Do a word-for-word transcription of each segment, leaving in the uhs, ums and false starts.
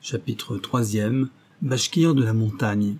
Chapitre troisième. Bachkirs de la montagne.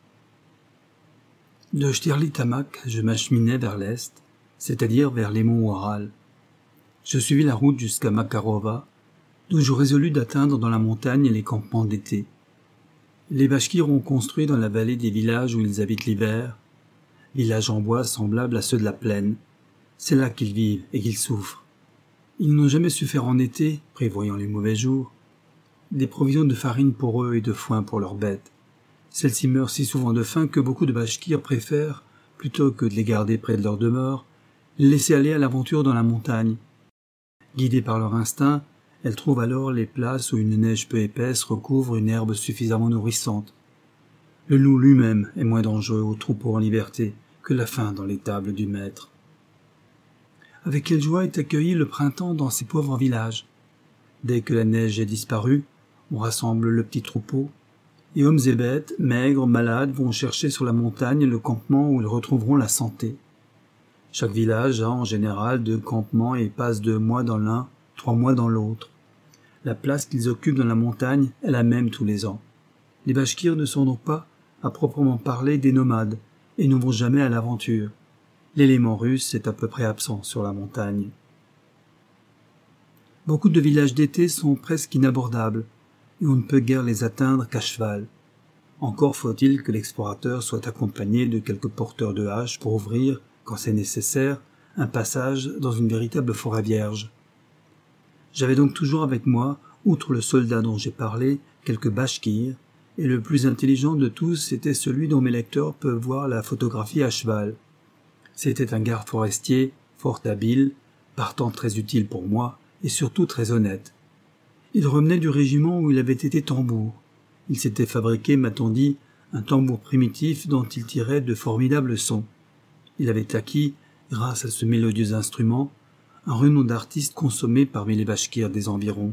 De Shtirli-Tamak, je m'acheminais vers l'est, c'est-à-dire vers les monts Ouaral. Je suivis la route jusqu'à Makarova, d'où je résolus d'atteindre dans la montagne les campements d'été. Les Bachkirs ont construit dans la vallée des villages où ils habitent l'hiver, villages en bois semblables à ceux de la plaine. C'est là qu'ils vivent et qu'ils souffrent. Ils n'ont jamais su faire en été, prévoyant les mauvais jours, des provisions de farine pour eux et de foin pour leurs bêtes. Celles-ci meurent si souvent de faim que beaucoup de Bachkirs préfèrent, plutôt que de les garder près de leur demeure, les laisser aller à l'aventure dans la montagne. Guidées par leur instinct, elles trouvent alors les places où une neige peu épaisse recouvre une herbe suffisamment nourrissante. Le loup lui-même est moins dangereux aux troupeaux en liberté que la faim dans l'étable du maître. Avec quelle joie est accueilli le printemps dans ces pauvres villages. Dès que la neige est disparue, on rassemble le petit troupeau, et hommes et bêtes, maigres, malades, vont chercher sur la montagne le campement où ils retrouveront la santé. Chaque village a en général deux campements et passe deux mois dans l'un, trois mois dans l'autre. La place qu'ils occupent dans la montagne est la même tous les ans. Les Bachkirs ne sont donc pas, à proprement parler, des nomades, et ne vont jamais à l'aventure. L'élément russe est à peu près absent sur la montagne. Beaucoup de villages d'été sont presque inabordables, et on ne peut guère les atteindre qu'à cheval. Encore faut-il que l'explorateur soit accompagné de quelques porteurs de haches pour ouvrir, quand c'est nécessaire, un passage dans une véritable forêt vierge. J'avais donc toujours avec moi, outre le soldat dont j'ai parlé, quelques Bachkirs, et le plus intelligent de tous était celui dont mes lecteurs peuvent voir la photographie à cheval. C'était un garde forestier, fort habile, partant très utile pour moi, et surtout très honnête. Il revenait du régiment où il avait été tambour. Il s'était fabriqué, m'a-t-on dit, un tambour primitif dont il tirait de formidables sons. Il avait acquis, grâce à ce mélodieux instrument, un renom d'artiste consommé parmi les Bachkirs des environs.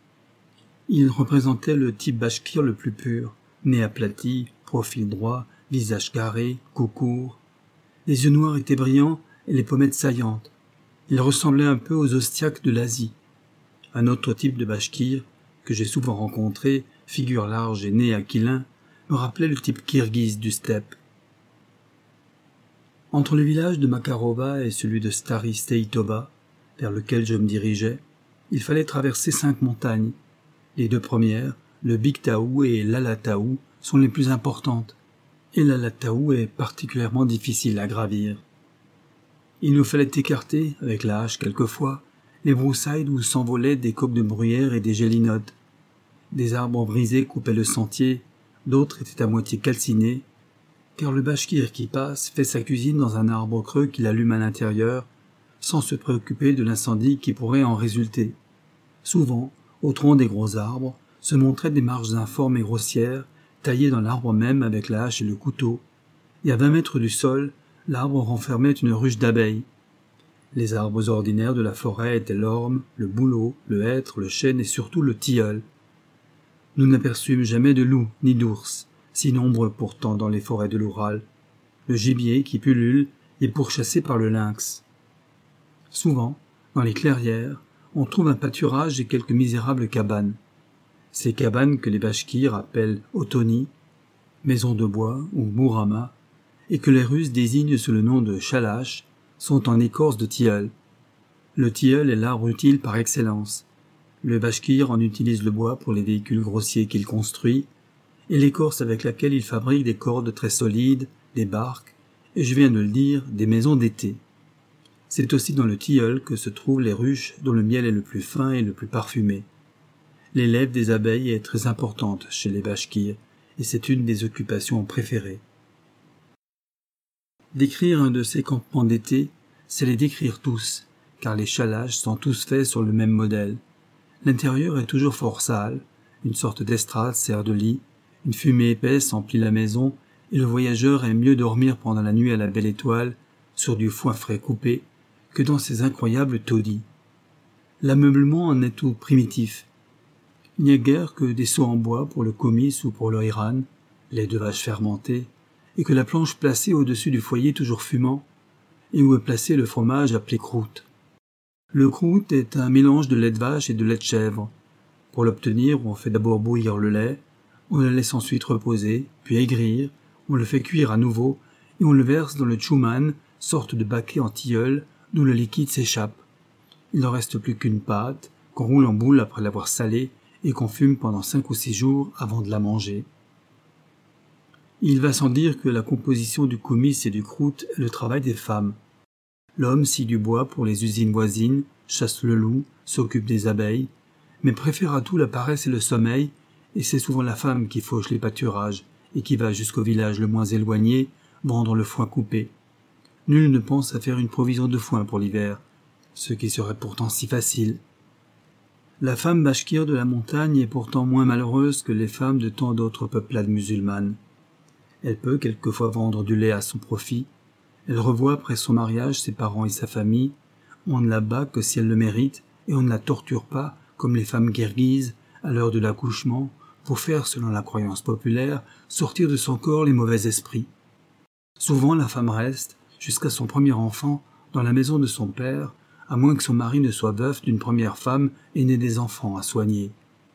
Il représentait le type Bachkir le plus pur, nez aplati, profil droit, visage carré, cou court. Les yeux noirs étaient brillants et les pommettes saillantes. Il ressemblait un peu aux Ostiaques de l'Asie. Un autre type de Bachkir, que j'ai souvent rencontré, figure large et nez aquilin, me rappelait le type kirghize du steppe. Entre le village de Makarova et celui de Stari Steitoba, vers lequel je me dirigeais, il fallait traverser cinq montagnes. Les deux premières, le Bigtaou et l'Alataou, sont les plus importantes, et l'Alataou est particulièrement difficile à gravir. Il nous fallait écarter, avec la hache quelquefois, les broussailles où s'envolaient des coques de bruyère et des gélinodes. Des arbres brisés coupaient le sentier, d'autres étaient à moitié calcinés, car le Bachkir qui passe fait sa cuisine dans un arbre creux qu'il allume à l'intérieur, sans se préoccuper de l'incendie qui pourrait en résulter. Souvent, au tronc des gros arbres, se montraient des marges informes et grossières, taillées dans l'arbre même avec la hache et le couteau, et à vingt mètres du sol, l'arbre renfermait une ruche d'abeilles. Les arbres ordinaires de la forêt étaient l'orme, le bouleau, le hêtre, le chêne et surtout le tilleul. Nous n'aperçûmes jamais de loups ni d'ours, si nombreux pourtant dans les forêts de l'Oural. Le gibier qui pullule est pourchassé par le lynx. Souvent, dans les clairières, on trouve un pâturage et quelques misérables cabanes. Ces cabanes que les Bachkirs appellent otoni, maisons de bois ou mourama, et que les Russes désignent sous le nom de chalash, sont en écorce de tilleul. Le tilleul est l'arbre utile par excellence. Le Bachkir en utilise le bois pour les véhicules grossiers qu'il construit, et l'écorce avec laquelle il fabrique des cordes très solides, des barques, et je viens de le dire, des maisons d'été. C'est aussi dans le tilleul que se trouvent les ruches dont le miel est le plus fin et le plus parfumé. L'élève des abeilles est très importante chez les Bachkirs, et c'est une des occupations préférées. Décrire un de ces campements d'été, c'est les décrire tous, car les chalages sont tous faits sur le même modèle. L'intérieur est toujours fort sale, une sorte d'estrade sert de lit, une fumée épaisse emplit la maison, et le voyageur aime mieux dormir pendant la nuit à la belle étoile, sur du foin frais coupé, que dans ces incroyables taudis. L'ameublement en est tout primitif. Il n'y a guère que des seaux en bois pour le comice ou pour le hiran, lait de vache fermenté, et que la planche placée au-dessus du foyer toujours fumant, et où est placé le fromage appelé croûte. Le croûte est un mélange de lait de vache et de lait de chèvre. Pour l'obtenir, on fait d'abord bouillir le lait, on le laisse ensuite reposer, puis aigrir, on le fait cuire à nouveau et on le verse dans le tchouman, sorte de baquet en tilleul d'où le liquide s'échappe. Il n'en reste plus qu'une pâte, qu'on roule en boule après l'avoir salée et qu'on fume pendant cinq ou six jours avant de la manger. Il va sans dire que la composition du koumyss et du krout est le travail des femmes. L'homme scie du bois pour les usines voisines, chasse le loup, s'occupe des abeilles, mais préfère à tout la paresse et le sommeil, et c'est souvent la femme qui fauche les pâturages et qui va jusqu'au village le moins éloigné vendre le foin coupé. Nul ne pense à faire une provision de foin pour l'hiver, ce qui serait pourtant si facile. La femme bashkire de la montagne est pourtant moins malheureuse que les femmes de tant d'autres peuplades musulmanes. Elle peut quelquefois vendre du lait à son profit, elle revoit après son mariage ses parents et sa famille, on ne la bat que si elle le mérite et on ne la torture pas comme les femmes kirghizes à l'heure de l'accouchement pour faire, selon la croyance populaire, sortir de son corps les mauvais esprits. Souvent la femme reste, jusqu'à son premier enfant, dans la maison de son père, à moins que son mari ne soit veuf d'une première femme et n'ait des enfants à soigner.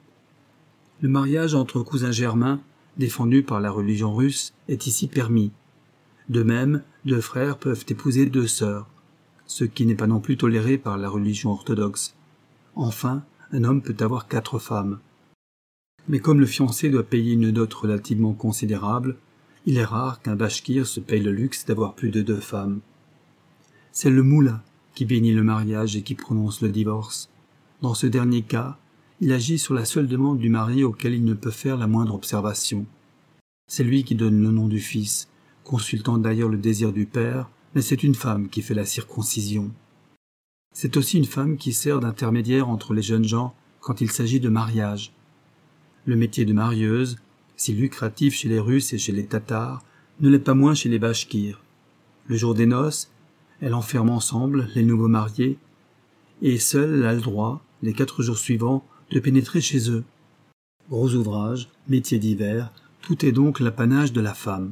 Le mariage entre cousins germains, défendu par la religion russe, est ici permis. De même, deux frères peuvent épouser deux sœurs, ce qui n'est pas non plus toléré par la religion orthodoxe. Enfin, un homme peut avoir quatre femmes. Mais comme le fiancé doit payer une dot relativement considérable, il est rare qu'un bashkir se paye le luxe d'avoir plus de deux femmes. C'est le moula qui bénit le mariage et qui prononce le divorce. Dans ce dernier cas, il agit sur la seule demande du mari auquel il ne peut faire la moindre observation. C'est lui qui donne le nom du fils, consultant d'ailleurs le désir du père, mais c'est une femme qui fait la circoncision. C'est aussi une femme qui sert d'intermédiaire entre les jeunes gens quand il s'agit de mariage. Le métier de marieuse, si lucratif chez les Russes et chez les Tatars, ne l'est pas moins chez les Bashkirs. Le jour des noces, elle enferme ensemble les nouveaux mariés, et seule elle a le droit, les quatre jours suivants, de pénétrer chez eux. Gros ouvrage, métier d'hiver, tout est donc l'apanage de la femme.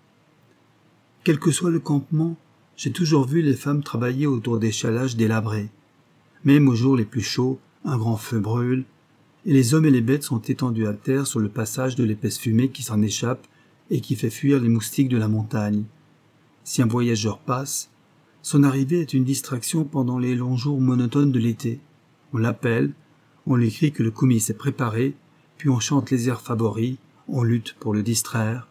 Quel que soit le campement, j'ai toujours vu les femmes travailler autour des chalages délabrés. Même aux jours les plus chauds, un grand feu brûle, et les hommes et les bêtes sont étendus à terre sur le passage de l'épaisse fumée qui s'en échappe et qui fait fuir les moustiques de la montagne. Si un voyageur passe, son arrivée est une distraction pendant les longs jours monotones de l'été. On l'appelle, on lui crie que le koumyss est préparé, puis on chante les airs favoris, on lutte pour le distraire.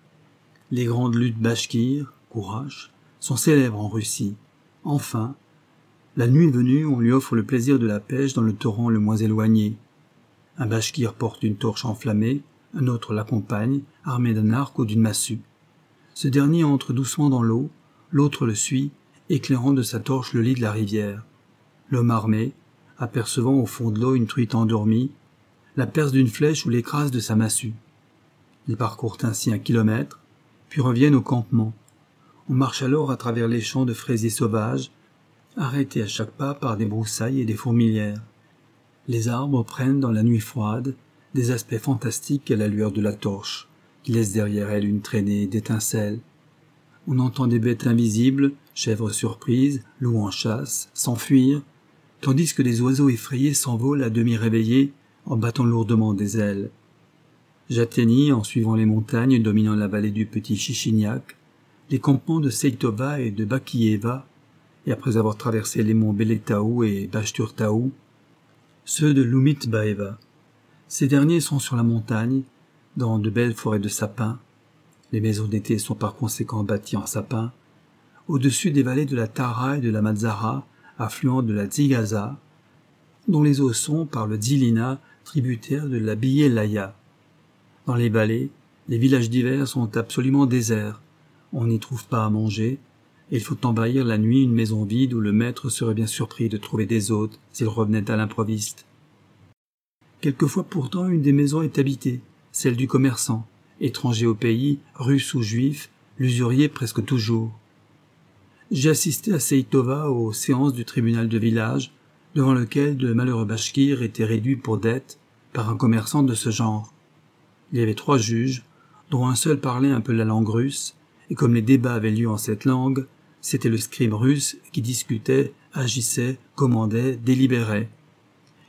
Les grandes luttes bashkires, courage, sont célèbres en Russie. Enfin, la nuit venue, on lui offre le plaisir de la pêche dans le torrent le moins éloigné. Un bashkir porte une torche enflammée, un autre l'accompagne, armé d'un arc ou d'une massue. Ce dernier entre doucement dans l'eau, l'autre le suit, éclairant de sa torche le lit de la rivière. L'homme armé, apercevant au fond de l'eau une truite endormie, la perce d'une flèche ou l'écrase de sa massue. Ils parcourent ainsi un kilomètre, puis reviennent au campement. On marche alors à travers les champs de fraisiers sauvages, arrêtés à chaque pas par des broussailles et des fourmilières. Les arbres prennent dans la nuit froide des aspects fantastiques à la lueur de la torche, qui laisse derrière elle une traînée d'étincelles. On entend des bêtes invisibles, chèvres surprises, loups en chasse, s'enfuir, tandis que des oiseaux effrayés s'envolent à demi réveillés en battant lourdement des ailes. J'atteignis, en suivant les montagnes dominant la vallée du Petit Chichignac, les campements de Seitova et de Bakieva, et après avoir traversé les monts Beletaou et Bashturtaou, ceux de Lumitbaeva. Ces derniers sont sur la montagne, dans de belles forêts de sapins. Les maisons d'été sont par conséquent bâties en sapin, au-dessus des vallées de la Tara et de la Mazara, affluents de la Tsigaza, dont les eaux sont, par le Dzilina, tributaires de la Biyelaya. Dans les vallées, les villages d'hiver sont absolument déserts. On n'y trouve pas à manger, et il faut envahir la nuit une maison vide où le maître serait bien surpris de trouver des hôtes s'il revenait à l'improviste. Quelquefois pourtant une des maisons est habitée, celle du commerçant, étranger au pays, russe ou juif, l'usurier presque toujours. J'ai assisté à Seitova aux séances du tribunal de village, devant lequel de malheureux bashkirs étaient réduits pour dette par un commerçant de ce genre. Il y avait trois juges, dont un seul parlait un peu la langue russe, et comme les débats avaient lieu en cette langue, c'était le scribe russe qui discutait, agissait, commandait, délibérait.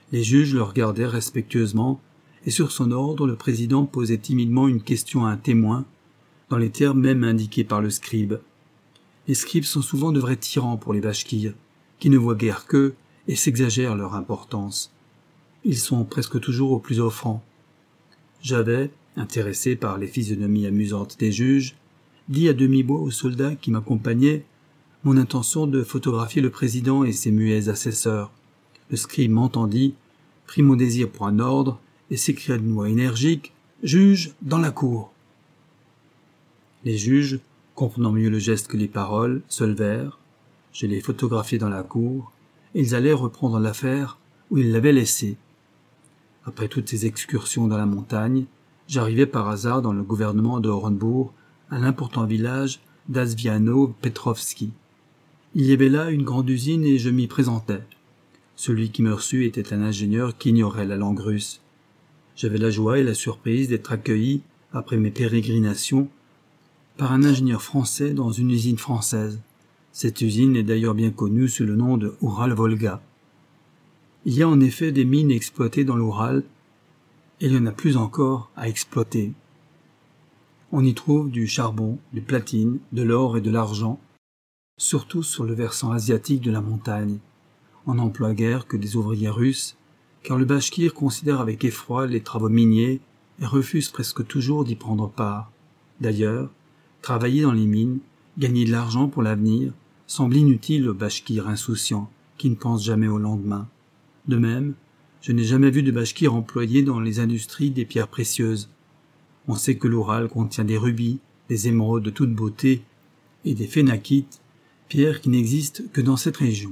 Les juges le regardaient respectueusement, et sur son ordre, le président posait timidement une question à un témoin, dans les termes même indiqués par le scribe. Les scribes sont souvent de vrais tyrans pour les Bachkirs, qui ne voient guère qu'eux et s'exagèrent leur importance. Ils sont presque toujours au plus offrant. J'avais, intéressé par les physionomies amusantes des juges, dit à demi-voix aux soldats qui m'accompagnaient mon intention de photographier le président et ses muets assesseurs. Le scribe m'entendit, prit mon désir pour un ordre et s'écria d'une voix énergique « Juge, dans la cour !» Les juges, comprenant mieux le geste que les paroles, se levèrent. Je les photographiai dans la cour, et ils allaient reprendre l'affaire où ils l'avaient laissée. Après toutes ces excursions dans la montagne, j'arrivai par hasard dans le gouvernement de Orenbourg, à l'important village d'Asviano-Petrovski. Il y avait là une grande usine et je m'y présentai. Celui qui me reçut était un ingénieur qui ignorait la langue russe. J'avais la joie et la surprise d'être accueilli, après mes pérégrinations, par un ingénieur français dans une usine française. Cette usine est d'ailleurs bien connue sous le nom de Ural-Volga. Il y a en effet des mines exploitées dans l'Oural, et il y en a plus encore à exploiter. On y trouve du charbon, du platine, de l'or et de l'argent, surtout sur le versant asiatique de la montagne. On n'emploie guère que des ouvriers russes, car le Bachkir considère avec effroi les travaux miniers et refuse presque toujours d'y prendre part. D'ailleurs, travailler dans les mines, gagner de l'argent pour l'avenir, semble inutile aux Bachkirs insouciants, qui ne pensent jamais au lendemain. De même, je n'ai jamais vu de Bachkirs employés dans les industries des pierres précieuses. On sait que l'Oural contient des rubis, des émeraudes de toute beauté et des phénakites, pierres qui n'existent que dans cette région.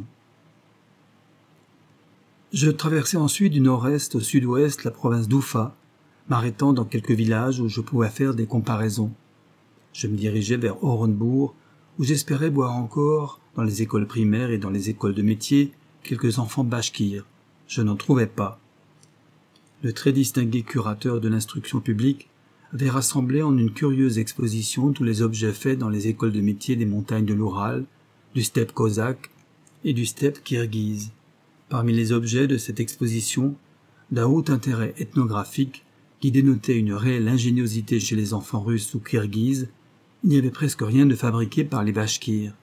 Je traversai ensuite du nord-est au sud-ouest la province d'Oufa, m'arrêtant dans quelques villages où je pouvais faire des comparaisons. Je me dirigeais vers Orenbourg, où j'espérais voir encore, dans les écoles primaires et dans les écoles de métier, quelques enfants bachkirs. Je n'en trouvais pas. Le très distingué curateur de l'instruction publique avait rassemblé en une curieuse exposition tous les objets faits dans les écoles de métier des montagnes de l'Oural, du steppe cosaque et du steppe kirghize. Parmi les objets de cette exposition, d'un haut intérêt ethnographique qui dénotait une réelle ingéniosité chez les enfants russes ou kirghizes, il n'y avait presque rien de fabriqué par les Bachkirs.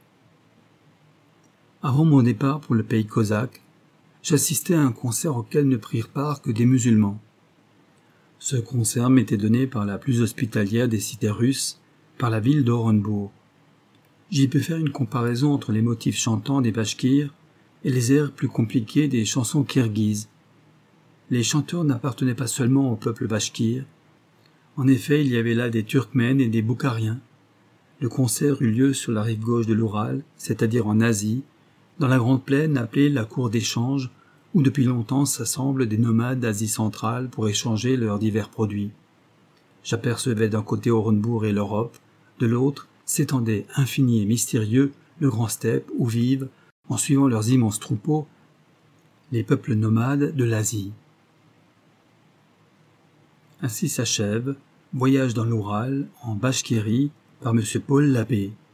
Avant mon départ pour le pays cosaque, j'assistais à un concert auquel ne prirent part que des musulmans. Ce concert m'était donné par la plus hospitalière des cités russes, par la ville d'Orenbourg. J'y peux faire une comparaison entre les motifs chantants des Bachkirs et les airs plus compliqués des chansons kirghizes. Les chanteurs n'appartenaient pas seulement au peuple bachkir. En effet, il y avait là des Turkmènes et des Boukhariens. Le concert eut lieu sur la rive gauche de l'Oural, c'est-à-dire en Asie, dans la grande plaine appelée la cour d'échange, où depuis longtemps s'assemblent des nomades d'Asie centrale pour échanger leurs divers produits. J'apercevais d'un côté Orenbourg et l'Europe, de l'autre s'étendait infini et mystérieux le grand steppe où vivent, en suivant leurs immenses troupeaux, les peuples nomades de l'Asie. Ainsi s'achève Voyage dans l'Oural en Bachkirie par M Paul Labbé.